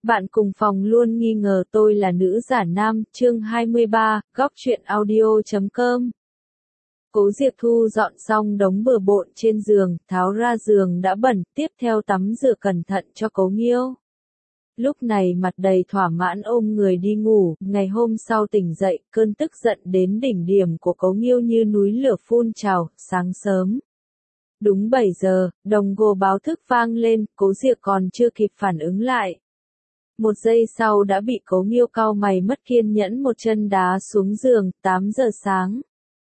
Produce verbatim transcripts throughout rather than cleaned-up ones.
Bạn cùng phòng luôn nghi ngờ tôi là nữ giả nam, chương hai mươi ba, góc truyện audio chấm com. Cố Diệp thu dọn xong đống bừa bộn trên giường, tháo ra giường đã bẩn, tiếp theo tắm rửa cẩn thận cho Cố Nghiêu. Lúc này mặt đầy thỏa mãn ôm người đi ngủ, ngày hôm sau tỉnh dậy, cơn tức giận đến đỉnh điểm của Cố Nghiêu như núi lửa phun trào, sáng sớm. Đúng bảy giờ, đồng hồ báo thức vang lên, Cố Diệp còn chưa kịp phản ứng lại. Một giây sau đã bị Cố Nghiêu cau mày mất kiên nhẫn một chân đá xuống giường, tám giờ sáng.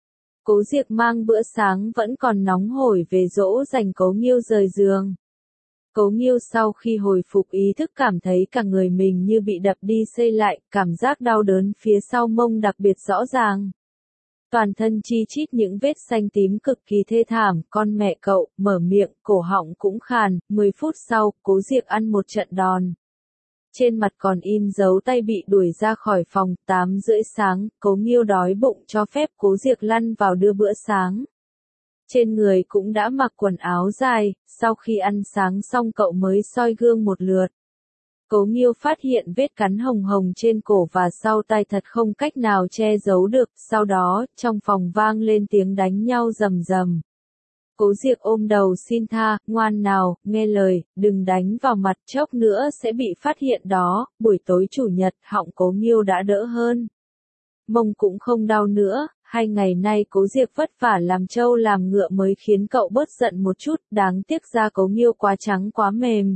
Cố Diệp mang bữa sáng vẫn còn nóng hổi về dỗ dành Cố Nghiêu rời giường. Cố Nghiêu sau khi hồi phục ý thức cảm thấy cả người mình như bị đập đi xây lại, cảm giác đau đớn phía sau mông đặc biệt rõ ràng. Toàn thân chi chít những vết xanh tím cực kỳ thê thảm, con mẹ cậu, mở miệng, cổ họng cũng khàn, mười phút sau, Cố Diệp ăn một trận đòn. Trên mặt còn in dấu tay bị đuổi ra khỏi phòng, tám rưỡi sáng, Cố Nghiêu đói bụng cho phép Cố Diệp lăn vào đưa bữa sáng. Trên người cũng đã mặc quần áo dài, sau khi ăn sáng xong cậu mới soi gương một lượt. Cố Nghiêu phát hiện vết cắn hồng hồng trên cổ và sau tay thật không cách nào che giấu được, sau đó, trong phòng vang lên tiếng đánh nhau rầm rầm. Cố Diệp ôm đầu xin tha, ngoan nào, nghe lời, đừng đánh vào mặt, chốc nữa sẽ bị phát hiện đó. Buổi tối chủ nhật, họng Cố Nghiêu đã đỡ hơn. Mông cũng không đau nữa, hai ngày nay Cố Diệp vất vả làm trâu làm ngựa mới khiến cậu bớt giận một chút, đáng tiếc da Cố Nghiêu quá trắng quá mềm.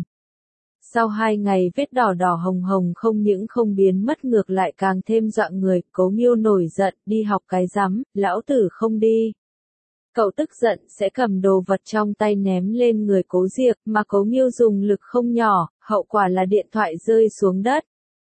Sau hai ngày vết đỏ đỏ hồng hồng không những không biến mất ngược lại càng thêm dọa người, Cố Nghiêu nổi giận, đi học cái rắm, lão tử không đi. Cậu tức giận sẽ cầm đồ vật trong tay ném lên người Cố Diệp, mà Cố Nghiêu dùng lực không nhỏ, hậu quả là điện thoại rơi xuống đất.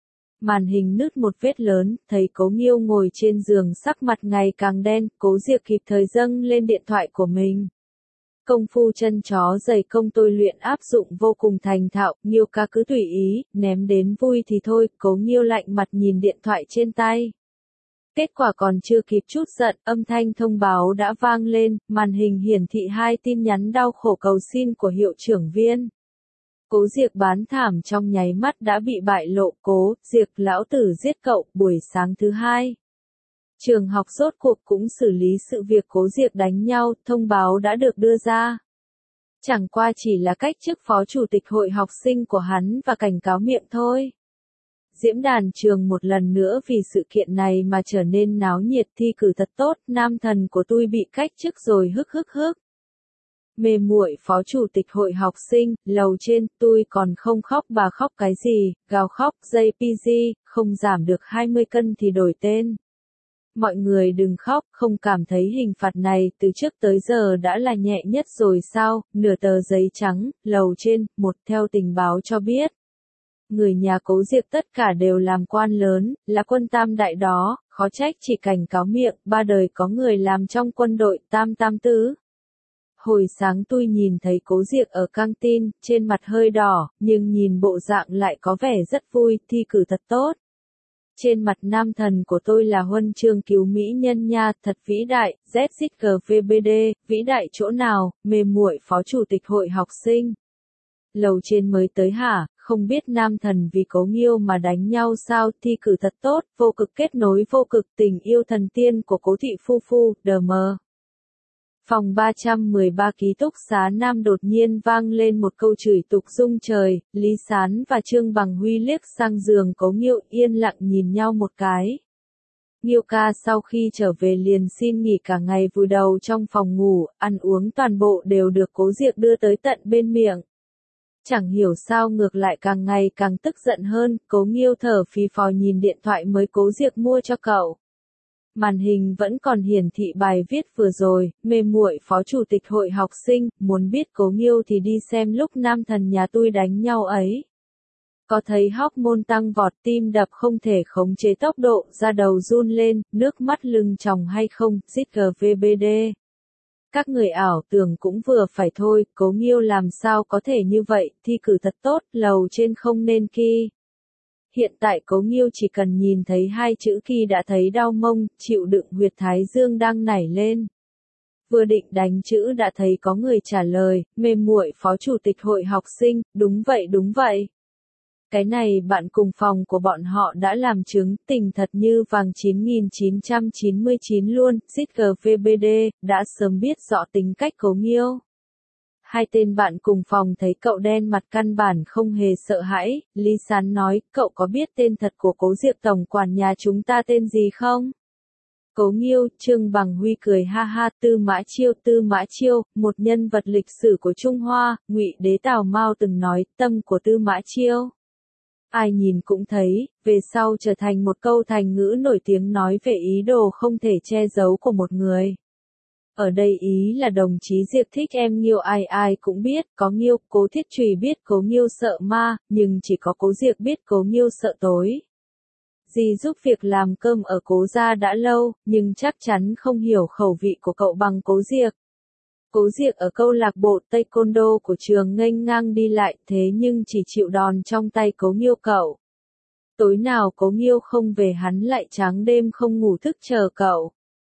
Màn hình nứt một vết lớn, thấy Cố Nghiêu ngồi trên giường sắc mặt ngày càng đen, Cố Diệp kịp thời dâng lên điện thoại của mình. Công phu chân chó giày công tôi luyện áp dụng vô cùng thành thạo, Nghiêu ca cứ tùy ý, ném đến vui thì thôi, Cố Nghiêu lạnh mặt nhìn điện thoại trên tay. Kết quả còn chưa kịp chút giận, âm thanh thông báo đã vang lên, màn hình hiển thị hai tin nhắn đau khổ cầu xin của hiệu trưởng viên. Cố Diệp bán thảm trong nháy mắt đã bị bại lộ, Cố Diệp lão tử giết cậu, buổi sáng thứ hai. Trường học rốt cuộc cũng xử lý sự việc Cố Diệp đánh nhau, thông báo đã được đưa ra. Chẳng qua chỉ là cách chức phó chủ tịch hội học sinh của hắn và cảnh cáo miệng thôi. Diễm đàn trường một lần nữa vì sự kiện này mà trở nên náo nhiệt, thi cử thật tốt, nam thần của tôi bị cách chức rồi hức hức hức. Mê muội phó chủ tịch hội học sinh, lầu trên, tôi còn không khóc bà khóc cái gì, gào khóc, jay pê giê, không giảm được hai mươi cân thì đổi tên. Mọi người đừng khóc, không cảm thấy hình phạt này từ trước tới giờ đã là nhẹ nhất rồi sao, nửa tờ giấy trắng, lầu trên, một theo tình báo cho biết. Người nhà Cố Diệp tất cả đều làm quan lớn, là quân tam đại đó, khó trách chỉ cảnh cáo miệng, ba đời có người làm trong quân đội tam tam tứ. Hồi sáng tôi nhìn thấy Cố Diệp ở căng tin, trên mặt hơi đỏ, nhưng nhìn bộ dạng lại có vẻ rất vui, thi cử thật tốt. Trên mặt nam thần của tôi là huân chương cứu mỹ nhân nha, thật vĩ đại, Z Z G V B D, vĩ đại chỗ nào, mê muội phó chủ tịch hội học sinh. Lầu trên mới tới hả, không biết nam thần vì Cố Nghiêu mà đánh nhau sao, thi cử thật tốt, vô cực kết nối vô cực, tình yêu thần tiên của Cố thị phu phu, đờ mờ. Phòng ba trăm mười ba ký túc xá nam đột nhiên vang lên một câu chửi tục rung trời, Lý Sán và Trương Bằng Huy liếc sang giường Cố Nghiêu yên lặng nhìn nhau một cái. Nghiêu ca sau khi trở về liền xin nghỉ cả ngày vùi đầu trong phòng ngủ, ăn uống toàn bộ đều được Cố Diệp đưa tới tận bên miệng. Chẳng hiểu sao ngược lại càng ngày càng tức giận hơn, Cố Nghiêu thở phì phò nhìn điện thoại mới Cố Diệp mua cho cậu. Màn hình vẫn còn hiển thị bài viết vừa rồi, mê muội phó chủ tịch hội học sinh, muốn biết Cố Nghiêu thì đi xem lúc nam thần nhà tôi đánh nhau ấy. Có thấy hormone tăng vọt, tim đập không thể khống chế tốc độ, da đầu run lên, nước mắt lưng tròng hay không, zét giê vê bê đê. Các người ảo tưởng cũng vừa phải thôi, Cố Nghiêu làm sao có thể như vậy, thi cử thật tốt, lầu trên không nên ki. Hiện tại Cố Nghiêu chỉ cần nhìn thấy hai chữ kỳ đã thấy đau mông, chịu đựng huyệt thái dương đang nảy lên. Vừa định đánh chữ đã thấy có người trả lời, mê muội phó chủ tịch hội học sinh, đúng vậy đúng vậy. Cái này bạn cùng phòng của bọn họ đã làm chứng, tình thật như vàng chín nghìn chín trăm chín mươi chín luôn, giê vê bê đê, đã sớm biết rõ tính cách Cố Nghiêu. Hai tên bạn cùng phòng thấy cậu đen mặt căn bản không hề sợ hãi, Lý Sán nói, cậu có biết tên thật của Cố Diệp tổng quản nhà chúng ta tên gì không? Cố Nghiêu, Trương Bằng Huy cười ha ha, Tư Mã Chiêu, Tư Mã Chiêu, một nhân vật lịch sử của Trung Hoa, Ngụy Đế Tào Mao từng nói, tâm của Tư Mã Chiêu. Ai nhìn cũng thấy, về sau trở thành một câu thành ngữ nổi tiếng nói về ý đồ không thể che giấu của một người. Ở đây ý là đồng chí Diệp thích em Nghiêu, ai ai cũng biết, có Nghiêu, Cố Thiết Trùy biết Cố Nghiêu sợ ma, nhưng chỉ có Cố Diệp biết Cố Nghiêu sợ tối. Dì giúp việc làm cơm ở Cố gia đã lâu, nhưng chắc chắn không hiểu khẩu vị của cậu bằng Cố Diệp. Cố Diệp ở câu lạc bộ taekwondo của trường nghênh ngang đi lại, thế nhưng chỉ chịu đòn trong tay Cố Nghiêu cậu. Tối nào Cố Nghiêu không về hắn lại trắng đêm không ngủ thức chờ cậu.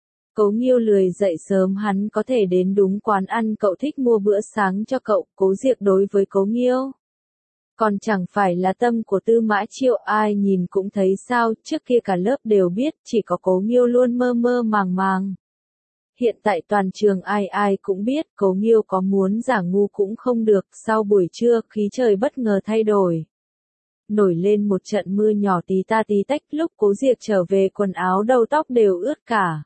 Cố Nghiêu lười dậy sớm hắn có thể đến đúng quán ăn cậu thích mua bữa sáng cho cậu. Cố Diệp đối với Cố Nghiêu còn chẳng phải là tâm của Tư Mã Chiêu, ai nhìn cũng thấy sao, trước kia cả lớp đều biết, chỉ có Cố Nghiêu luôn mơ mơ màng màng. Hiện tại toàn trường ai ai cũng biết, Cố Nghiêu có muốn giả ngu cũng không được, sau buổi trưa, khí trời bất ngờ thay đổi. Nổi lên một trận mưa nhỏ tí ta tí tách, lúc Cố Diệp trở về quần áo đầu tóc đều ướt cả.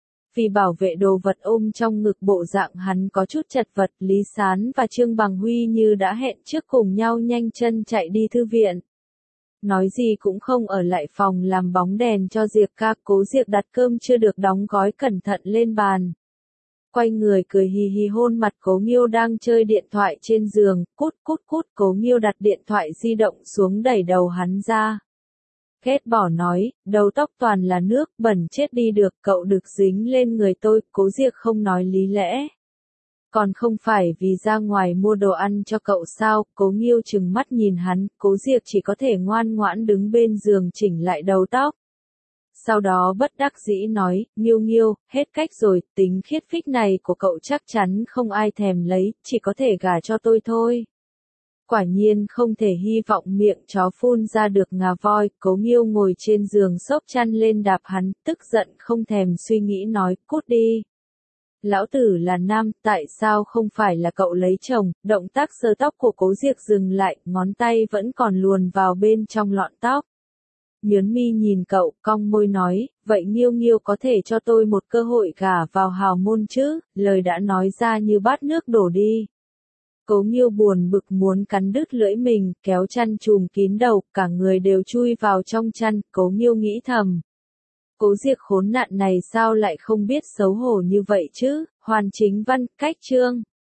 Vì bảo vệ đồ vật ôm trong ngực bộ dạng hắn có chút chật vật, Lý Sán và Trương Bằng Huy như đã hẹn trước cùng nhau nhanh chân chạy đi thư viện. Nói gì cũng không ở lại phòng làm bóng đèn cho Diệp ca. Cố Diệp đặt cơm chưa được đóng gói cẩn thận lên bàn. Quay người cười hì hì hôn mặt Cố Nghiêu đang chơi điện thoại trên giường, cút cút cút. Cố Nghiêu đặt điện thoại di động xuống đẩy đầu hắn ra. Ghét bỏ nói, đầu tóc toàn là nước, bẩn chết đi được, cậu được dính lên người tôi. Cố Diệp không nói lý lẽ. Còn không phải vì ra ngoài mua đồ ăn cho cậu sao? Cố Nghiêu trừng mắt nhìn hắn, Cố Diệp chỉ có thể ngoan ngoãn đứng bên giường chỉnh lại đầu tóc. Sau đó bất đắc dĩ nói, Nghiêu Nghiêu, hết cách rồi, tính khiết phích này của cậu chắc chắn không ai thèm lấy, chỉ có thể gả cho tôi thôi. Quả nhiên không thể hy vọng miệng chó phun ra được ngà voi. Cố Nghiêu ngồi trên giường xốc chăn lên đạp hắn, tức giận không thèm suy nghĩ nói, cút đi. Lão tử là nam, tại sao không phải là cậu lấy chồng? Động tác sơ tóc của Cố Diệp dừng lại, ngón tay vẫn còn luồn vào bên trong lọn tóc. Nhớn mi nhìn cậu, cong môi nói, vậy Nghiêu Nghiêu có thể cho tôi một cơ hội gả vào hào môn chứ? Lời đã nói ra như bát nước đổ đi. Cố Nghiêu buồn bực muốn cắn đứt lưỡi mình, kéo chăn trùm kín đầu, cả người đều chui vào trong chăn. Cố Nghiêu nghĩ thầm. Cố Diệp khốn nạn này sao lại không biết xấu hổ như vậy chứ? Hoàn Chính Văn, cách chương